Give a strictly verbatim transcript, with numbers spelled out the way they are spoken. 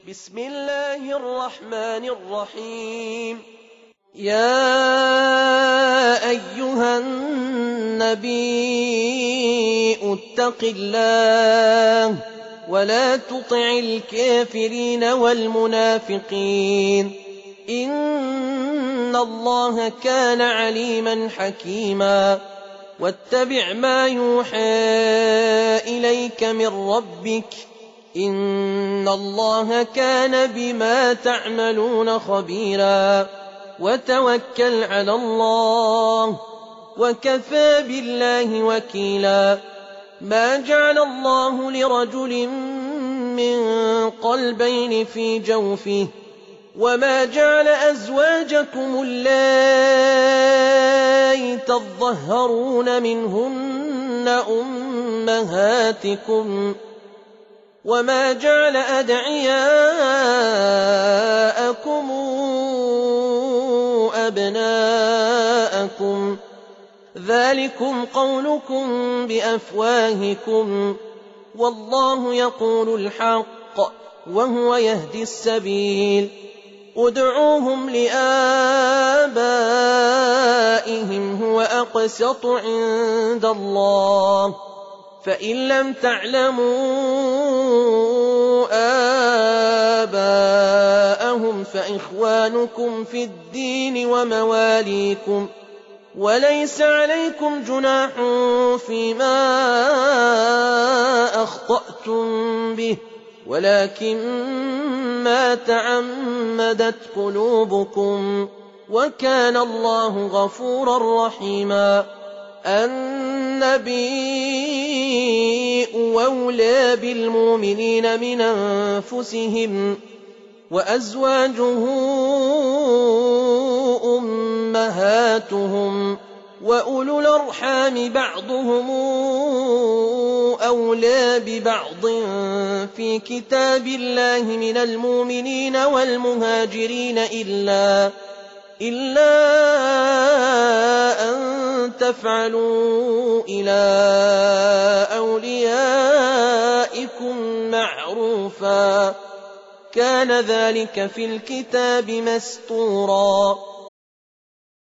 بسم الله الرحمن الرحيم. يا أيها النبي اتق الله ولا تطع الكافرين والمنافقين إن الله كان عليما حكيما. واتبع ما يوحى إليك من ربك إن الله كان بما تعملون خبيرا. وتوكل على الله وكفى بالله وكيلا. ما جعل الله لرجل من قلبين في جوفه وما جعل أزواجكم اللائي تظهرون منهن أمهاتكم وما جعل أدعياءكم أبناءكم ذلكم قولكم بأفواهكم والله يقول الحق وهو يهدي السبيل. ادعوهم لآبائهم هو أقسط عند الله فإن لم تعلموا آباءهم فإخوانكم في الدين ومواليكم وليس عليكم جناح فيما أخطأتم به ولكن ما تعمدت قلوبكم وكان الله غفورا رحيما. النبي أولى بالمؤمنين من أنفسهم وأزواجه أمهاتهم وأولو الأرحام بعضهم أولى ببعض في كتاب الله من المؤمنين والمهاجرين إلا إلا أن تفعلوا إلى أوليائكم معروفا كان ذلك في الكتاب مسطورا.